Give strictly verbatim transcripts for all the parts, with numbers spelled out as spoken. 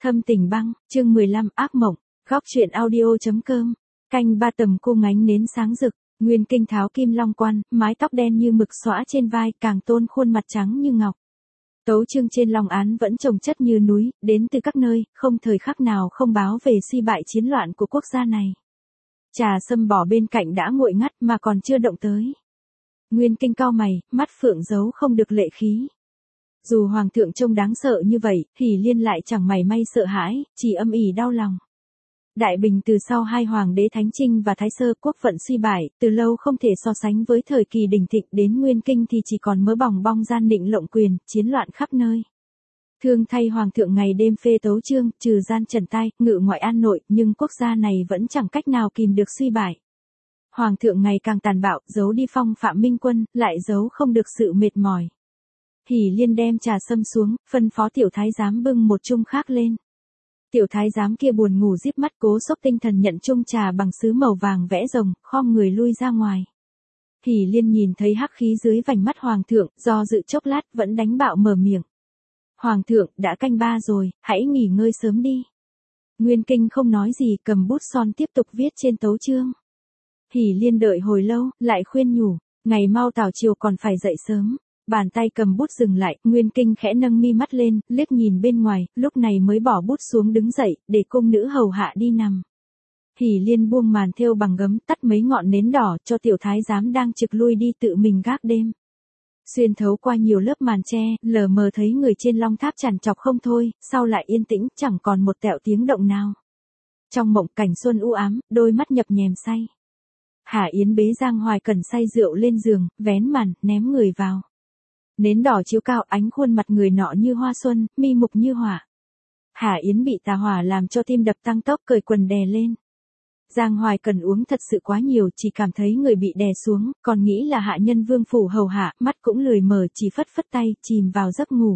Thâm tình băng, chương mười lăm ác mộng, góc truyện audio.com, canh ba tầm cô ngánh nến sáng rực, nguyên kinh tháo kim long quan, mái tóc đen như mực xõa trên vai, càng tôn khuôn mặt trắng như ngọc. Tấu chương trên long án vẫn chồng chất như núi, đến từ các nơi, không thời khắc nào không báo về suy bại chiến loạn của quốc gia này. Trà sâm bỏ bên cạnh đã nguội ngắt mà còn chưa động tới. Nguyên kinh cau mày, mắt phượng giấu không được lệ khí. Dù hoàng thượng trông đáng sợ như vậy, thì liên lại chẳng mảy may sợ hãi, chỉ âm ỉ đau lòng. Đại Bình từ sau hai hoàng đế Thánh Trinh và Thái Sơ, quốc vận suy bại, từ lâu không thể so sánh với thời kỳ đỉnh thịnh, đến Nguyên Kinh thì chỉ còn mớ bòng bong gian định lộng quyền, chiến loạn khắp nơi. Thương thay hoàng thượng ngày đêm phê tấu chương, trừ gian trần tai, ngự ngoại an nội, nhưng quốc gia này vẫn chẳng cách nào kìm được suy bại. Hoàng thượng ngày càng tàn bạo, giấu đi phong phạm minh quân, lại giấu không được sự mệt mỏi. Hỉ Liên đem trà sâm xuống, phân phó tiểu thái giám bưng một chung khác lên. Tiểu thái giám kia buồn ngủ díp mắt cố xốc tinh thần nhận chung trà bằng sứ màu vàng vẽ rồng, khom người lui ra ngoài. Hỉ Liên nhìn thấy hắc khí dưới vành mắt hoàng thượng, do dự chốc lát vẫn đánh bạo mở miệng. Hoàng thượng, đã canh ba rồi, hãy nghỉ ngơi sớm đi. Nguyên Kinh không nói gì, cầm bút son tiếp tục viết trên tấu chương. Hỉ Liên đợi hồi lâu, lại khuyên nhủ, ngày mau tảo chiều còn phải dậy sớm. Bàn tay cầm bút dừng lại, Nguyên Kinh khẽ nâng mi mắt lên, liếc nhìn bên ngoài, lúc này mới bỏ bút xuống đứng dậy, để cung nữ hầu hạ đi nằm. Hỉ Liên buông màn thêu bằng gấm, tắt mấy ngọn nến đỏ, cho tiểu thái giám đang trực lui đi tự mình gác đêm. Xuyên thấu qua nhiều lớp màn che, lờ mờ thấy người trên long tháp trằn trọc không thôi, sau lại yên tĩnh, chẳng còn một tẹo tiếng động nào. Trong mộng cảnh xuân u ám, đôi mắt nhập nhèm say. Hà Yến bế Giang Hoài Cẩn say rượu lên giường, vén màn, ném người vào. Nến đỏ chiếu cao, ánh khuôn mặt người nọ như hoa xuân, mi mục như hỏa. Hà Yến bị tà hỏa làm cho tim đập tăng tốc, cởi quần đè lên. Giang Hoài Cần uống thật sự quá nhiều, chỉ cảm thấy người bị đè xuống, còn nghĩ là hạ nhân vương phủ hầu hạ, mắt cũng lười mở, chỉ phất phất tay, chìm vào giấc ngủ.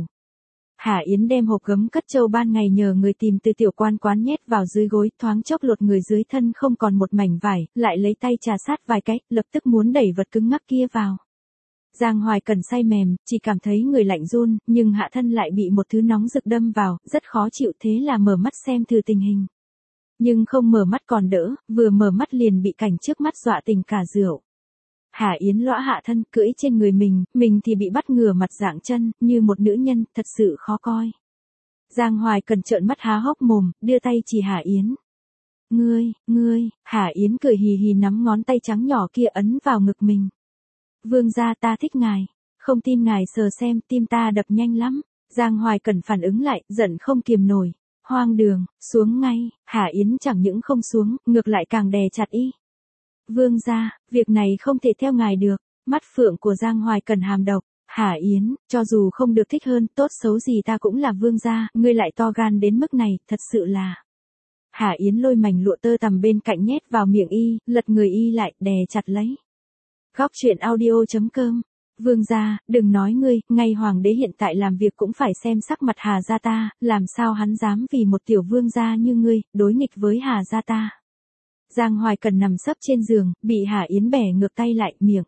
Hà Yến đem hộp gấm cất châu ban ngày nhờ người tìm từ tiểu quan quán nhét vào dưới gối, thoáng chốc lột người dưới thân không còn một mảnh vải, lại lấy tay trà sát vài cái, lập tức muốn đẩy vật cứng ngắc kia vào. Giang Hoài Cần say mềm, chỉ cảm thấy người lạnh run, nhưng hạ thân lại bị một thứ nóng rực đâm vào, rất khó chịu, thế là mở mắt xem thử tình hình. Nhưng không mở mắt còn đỡ, vừa mở mắt liền bị cảnh trước mắt dọa tỉnh cả rượu. Hà Yến lõa hạ thân, cưỡi trên người mình, mình thì bị bắt ngửa mặt dạng chân, như một nữ nhân, thật sự khó coi. Giang Hoài Cần trợn mắt há hốc mồm, đưa tay chỉ Hà Yến. Ngươi, ngươi, Hà Yến cười hì hì nắm ngón tay trắng nhỏ kia ấn vào ngực mình. Vương gia, ta thích ngài, không tin ngài sờ xem, tim ta đập nhanh lắm. Giang Hoài Cần phản ứng lại, giận không kiềm nổi. Hoang đường, xuống ngay. Hà Yến chẳng những không xuống, ngược lại càng đè chặt y. Vương gia, việc này không thể theo ngài được. Mắt phượng của Giang Hoài Cần hàm độc. Hà Yến, cho dù không được thích hơn, tốt xấu gì ta cũng là vương gia, ngươi lại to gan đến mức này, thật sự là. Hà Yến lôi mảnh lụa tơ tằm bên cạnh nhét vào miệng y, lật người y lại, đè chặt lấy. Góc truyện audio.com. Vương gia, đừng nói ngươi, ngay hoàng đế hiện tại làm việc cũng phải xem sắc mặt Hà gia ta, làm sao hắn dám vì một tiểu vương gia như ngươi, đối nghịch với Hà gia ta. Giang Hoài Cần nằm sấp trên giường, bị Hà Yến bẻ ngược tay lại, miệng.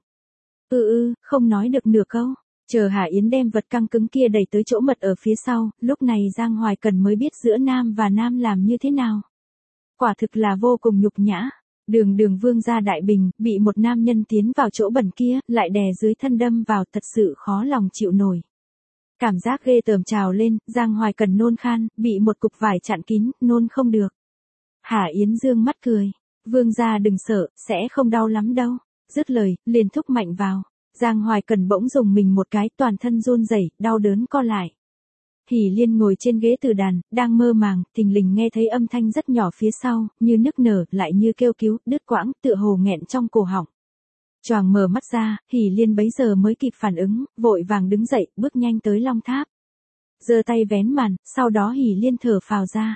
Ừ ừ, không nói được nửa câu. Chờ Hà Yến đem vật căng cứng kia đẩy tới chỗ mật ở phía sau, lúc này Giang Hoài Cần mới biết giữa nam và nam làm như thế nào. Quả thực là vô cùng nhục nhã. Đường đường vương gia Đại Bình, bị một nam nhân tiến vào chỗ bẩn kia, lại đè dưới thân đâm vào, thật sự khó lòng chịu nổi. Cảm giác ghê tởm trào lên, Giang Hoài Cần nôn khan, bị một cục vải chặn kín, nôn không được. Hà Yến dương mắt cười, vương gia đừng sợ, sẽ không đau lắm đâu. Dứt lời, liền thúc mạnh vào. Giang Hoài Cần bỗng dùng mình một cái, toàn thân run rẩy, đau đớn co lại. Hỉ Liên ngồi trên ghế từ đàn, đang mơ màng, thình lình nghe thấy âm thanh rất nhỏ phía sau, như nức nở, lại như kêu cứu, đứt quãng, tựa hồ nghẹn trong cổ họng. Choàng mở mắt ra, Hỉ Liên bấy giờ mới kịp phản ứng, vội vàng đứng dậy, bước nhanh tới long tháp. Giơ tay vén màn, sau đó Hỉ Liên thở phào ra.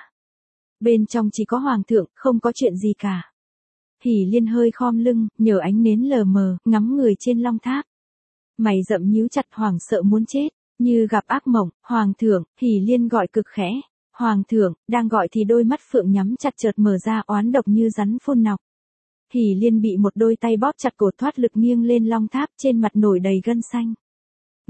Bên trong chỉ có hoàng thượng, không có chuyện gì cả. Hỉ Liên hơi khom lưng, nhờ ánh nến lờ mờ, ngắm người trên long tháp. Mày rậm nhíu chặt, hoảng sợ muốn chết. Như gặp ác mộng, hoàng thượng, Hỉ Liên gọi cực khẽ. Hoàng thượng, đang gọi thì đôi mắt phượng nhắm chặt chợt mở ra, oán độc như rắn phun nọc. Hỉ Liên bị một đôi tay bóp chặt cổ, thoát lực nghiêng lên long tháp, trên mặt nổi đầy gân xanh.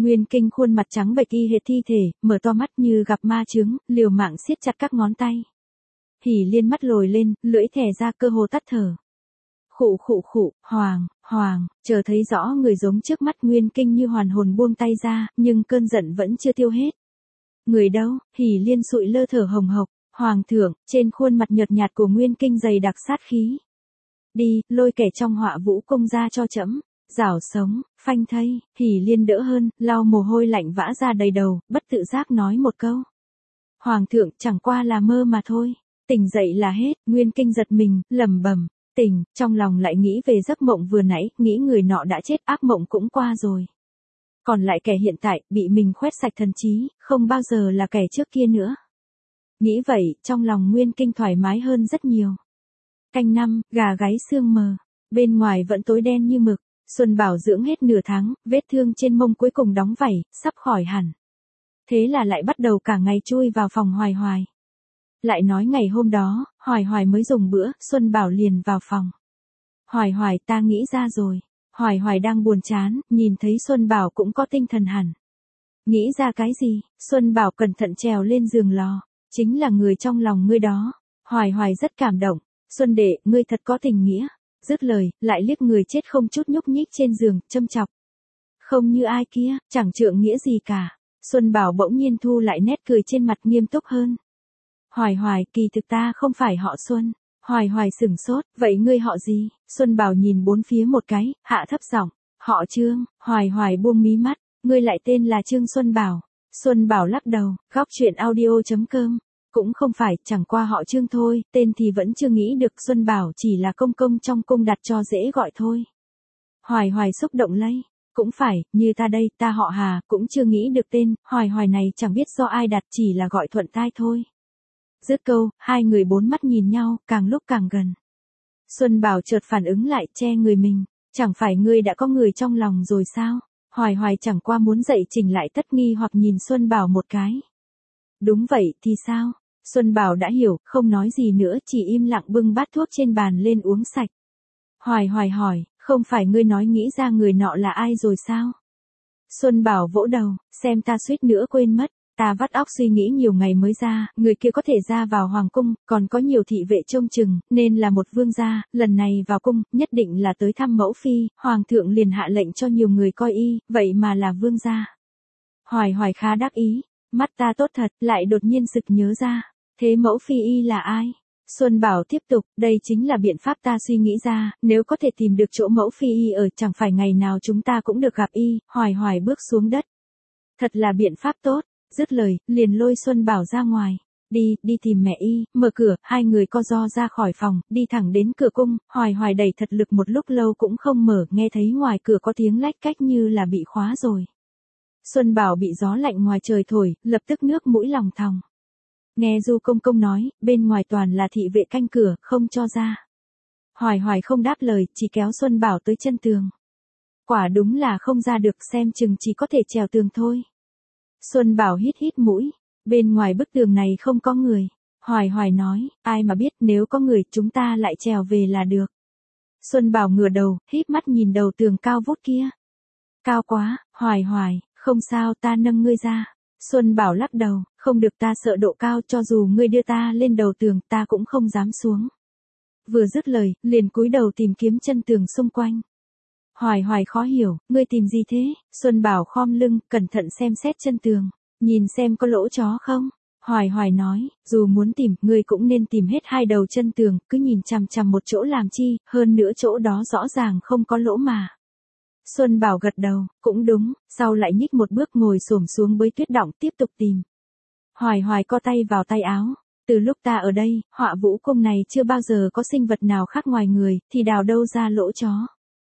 Nguyên Kinh khuôn mặt trắng bệch y hệt thi thể, mở to mắt như gặp ma chướng, liều mạng siết chặt các ngón tay. Hỉ Liên mắt lồi lên, lưỡi thè ra cơ hồ tắt thở. Khụ khụ khụ, Hoàng, Hoàng, chờ thấy rõ người giống trước mắt Nguyên Kinh như hoàn hồn buông tay ra, nhưng cơn giận vẫn chưa tiêu hết. Người đâu? Hỉ Liên sụi lơ thở hồng hộc. Hoàng thượng, trên khuôn mặt nhợt nhạt của Nguyên Kinh dày đặc sát khí. Đi, lôi kẻ trong Họa Vũ Cung ra cho trẫm. Rảo sống, phanh thây. Hỉ Liên đỡ hơn, lau mồ hôi lạnh vã ra đầy đầu, bất tự giác nói một câu. Hoàng thượng, chẳng qua là mơ mà thôi. Tỉnh dậy là hết. Nguyên Kinh giật mình, lẩm bẩm. Tỉnh, trong lòng lại nghĩ về giấc mộng vừa nãy, nghĩ người nọ đã chết, ác mộng cũng qua rồi. Còn lại kẻ hiện tại, bị mình khoét sạch thần trí, không bao giờ là kẻ trước kia nữa. Nghĩ vậy, trong lòng Nguyên Kinh thoải mái hơn rất nhiều. Canh năm, gà gáy sương mờ. Bên ngoài vẫn tối đen như mực. Xuân Bảo dưỡng hết nửa tháng, vết thương trên mông cuối cùng đóng vảy, sắp khỏi hẳn. Thế là lại bắt đầu cả ngày chui vào phòng Hoài Hoài. Lại nói ngày hôm đó, Hoài Hoài mới dùng bữa, Xuân Bảo liền vào phòng. Hoài Hoài, ta nghĩ ra rồi. Hoài Hoài đang buồn chán, nhìn thấy Xuân Bảo cũng có tinh thần hẳn. Nghĩ ra cái gì? Xuân Bảo cẩn thận trèo lên giường lò. Chính là người trong lòng ngươi đó. Hoài Hoài rất cảm động. Xuân đệ, ngươi thật có tình nghĩa. Dứt lời, lại liếc người chết không chút nhúc nhích trên giường, châm chọc. Không như ai kia, chẳng trượng nghĩa gì cả. Xuân Bảo bỗng nhiên thu lại nét cười trên mặt, nghiêm túc hơn. Hoài Hoài, kỳ thực ta không phải họ Xuân. Hoài Hoài sửng sốt, vậy ngươi họ gì? Xuân Bảo nhìn bốn phía một cái, hạ thấp giọng, họ Trương. Hoài Hoài buông mí mắt, ngươi lại tên là Trương Xuân Bảo. Xuân Bảo lắc đầu, góc chuyện audio chấm com. Cũng không phải, chẳng qua họ Trương thôi, tên thì vẫn chưa nghĩ được. Xuân Bảo chỉ là công công trong cung đặt cho dễ gọi thôi. Hoài Hoài xúc động lây. Cũng phải, như ta đây, ta họ Hà, cũng chưa nghĩ được tên. Hoài Hoài này chẳng biết do ai đặt, chỉ là gọi thuận tai thôi. Dứt câu, hai người bốn mắt nhìn nhau, càng lúc càng gần. Xuân Bảo chợt phản ứng lại, che người mình. Chẳng phải ngươi đã có người trong lòng rồi sao? Hoài Hoài chẳng qua muốn dậy chỉnh lại tất nghi hoặc nhìn Xuân Bảo một cái. Đúng vậy, thì sao? Xuân Bảo đã hiểu, không nói gì nữa, chỉ im lặng bưng bát thuốc trên bàn lên uống sạch. Hoài Hoài hỏi, không phải ngươi nói nghĩ ra người nọ là ai rồi sao? Xuân Bảo vỗ đầu, xem ta suýt nữa quên mất. Ta vắt óc suy nghĩ nhiều ngày mới ra, người kia có thể ra vào hoàng cung, còn có nhiều thị vệ trông chừng, nên là một vương gia, lần này vào cung, nhất định là tới thăm mẫu phi, hoàng thượng liền hạ lệnh cho nhiều người coi y, vậy mà là vương gia. Hoài Hoài khá đắc ý, mắt ta tốt thật, lại đột nhiên sực nhớ ra, thế mẫu phi y là ai? Xuân Bảo tiếp tục, đây chính là biện pháp ta suy nghĩ ra, nếu có thể tìm được chỗ mẫu phi y ở, chẳng phải ngày nào chúng ta cũng được gặp y. Hoài Hoài bước xuống đất. Thật là biện pháp tốt. Dứt lời, liền lôi Xuân Bảo ra ngoài. Đi, đi tìm mẹ y, mở cửa, hai người co ro ra khỏi phòng, đi thẳng đến cửa cung. Hoài Hoài đẩy thật lực một lúc lâu cũng không mở, nghe thấy ngoài cửa có tiếng lách cách như là bị khóa rồi. Xuân Bảo bị gió lạnh ngoài trời thổi, lập tức nước mũi lòng thòng. Nghe Du Công Công nói, bên ngoài toàn là thị vệ canh cửa, không cho ra. Hoài Hoài không đáp lời, chỉ kéo Xuân Bảo tới chân tường. Quả đúng là không ra được, xem chừng chỉ có thể trèo tường thôi. Xuân Bảo hít hít mũi, bên ngoài bức tường này không có người. Hoài Hoài nói, ai mà biết, nếu có người chúng ta lại trèo về là được. Xuân Bảo ngửa đầu, híp mắt nhìn đầu tường cao vút kia. Cao quá, Hoài Hoài, không sao, ta nâng ngươi ra. Xuân Bảo lắc đầu, không được, ta sợ độ cao, cho dù ngươi đưa ta lên đầu tường ta cũng không dám xuống. Vừa dứt lời, liền cúi đầu tìm kiếm chân tường xung quanh. Hoài Hoài khó hiểu, ngươi tìm gì thế? Xuân Bảo khom lưng, cẩn thận xem xét chân tường, nhìn xem có lỗ chó không. Hoài Hoài nói, dù muốn tìm, ngươi cũng nên tìm hết hai đầu chân tường, cứ nhìn chằm chằm một chỗ làm chi, hơn nữa chỗ đó rõ ràng không có lỗ mà. Xuân Bảo gật đầu, cũng đúng, sau lại nhích một bước ngồi xổm xuống bới tuyết đọng tiếp tục tìm. Hoài Hoài co tay vào tay áo. Từ lúc ta ở đây, Họa Vũ Cung này chưa bao giờ có sinh vật nào khác ngoài người, thì đào đâu ra lỗ chó.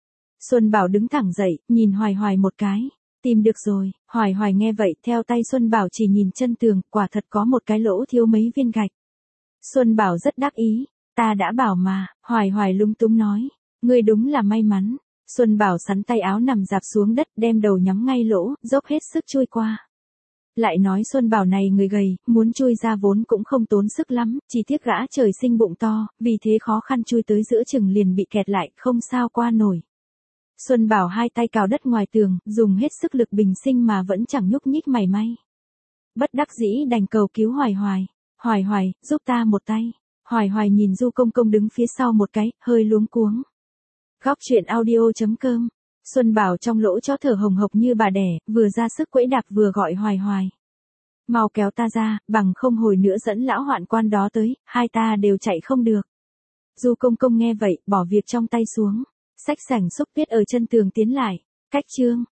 Xuân Bảo đứng thẳng dậy, nhìn Hoài Hoài một cái. Tìm được rồi. Hoài Hoài nghe vậy, theo tay Xuân Bảo chỉ nhìn chân tường, quả thật có một cái lỗ thiếu mấy viên gạch. Xuân Bảo rất đắc ý. Ta đã bảo mà. Hoài Hoài lung tung nói. Ngươi đúng là may mắn. Xuân Bảo sắn tay áo nằm dạp xuống đất, đem đầu nhắm ngay lỗ, dốc hết sức chui qua. Lại nói Xuân Bảo này người gầy, muốn chui ra vốn cũng không tốn sức lắm, chỉ tiếc gã trời sinh bụng to, vì thế khó khăn chui tới giữa chừng liền bị kẹt lại, không sao qua nổi. Xuân Bảo hai tay cào đất ngoài tường, dùng hết sức lực bình sinh mà vẫn chẳng nhúc nhích mảy may. Bất đắc dĩ đành cầu cứu Hoài Hoài. Hoài Hoài, giúp ta một tay. Hoài Hoài nhìn Du Công Công đứng phía sau một cái, hơi luống cuống. Góc truyện audio chấm com. Xuân Bảo trong lỗ chó thở hồng hộc như bà đẻ, vừa ra sức quẫy đạp vừa gọi Hoài Hoài. Mau kéo ta ra, bằng không hồi nữa dẫn lão hoạn quan đó tới, hai ta đều chạy không được. Du Công Công nghe vậy, bỏ việc trong tay xuống. Xách sảnh xúc tiết ở chân tường tiến lại. Cách chương.